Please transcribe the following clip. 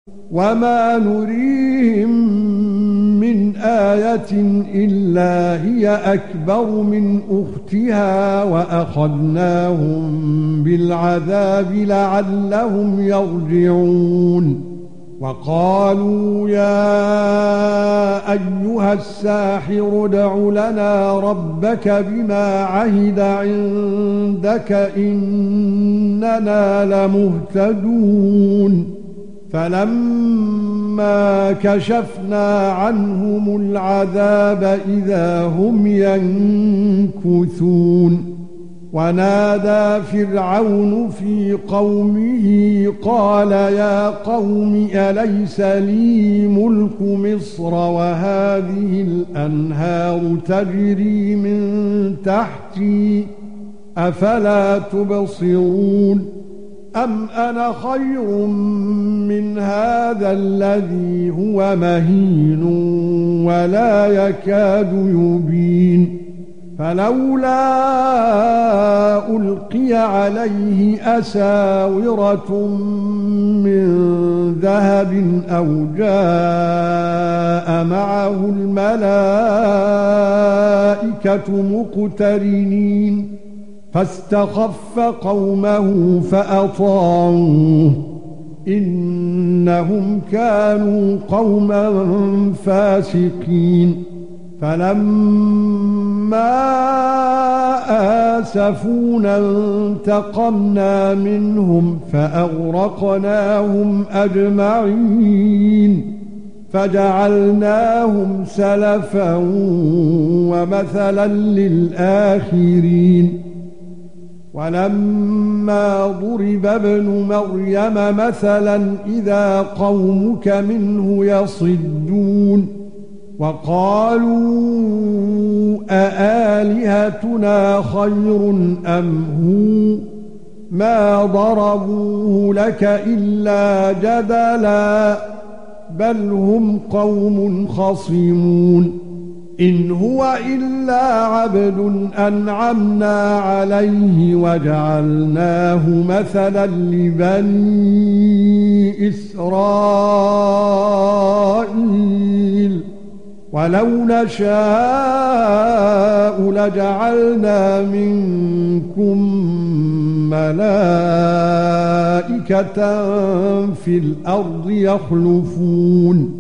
وما نريهم من آية إلا هي أكبر من أختها وأخذناهم بالعذاب لعلهم يرجعون وقالوا يا أيها الساحر ادع لنا ربك بما عهد عندك إننا لمهتدون فلما كشفنا عنهم العذاب إذا هم ينكثون ونادى فرعون في قومه قال يا قوم أليس لي ملك مصر وهذه الأنهار تجري من تحتي أفلا تبصرون أم أنا خير من هذا الذي هو مهين ولا يكاد يبين فلولا ألقي عليه أساورة من ذهب أو جاء معه الملائكة مقترنين فاستخف قومه فأطاعوه إنهم كانوا قوما فاسقين فلما آسفونا انتقمنا منهم فأغرقناهم أجمعين فجعلناهم سلفا ومثلا للآخرين ولما ضرب ابن مريم مثلا إذا قومك منه يصدون وقالوا أآلهتنا خير أم هو ما ضربوه لك إلا جدلا بل هم قوم خصمون إن هو إلا عبد أنعمنا عليه وجعلناه مثلا لبني إسرائيل ولو نشاء لجعلنا منكم ملائكة في الأرض يخلفون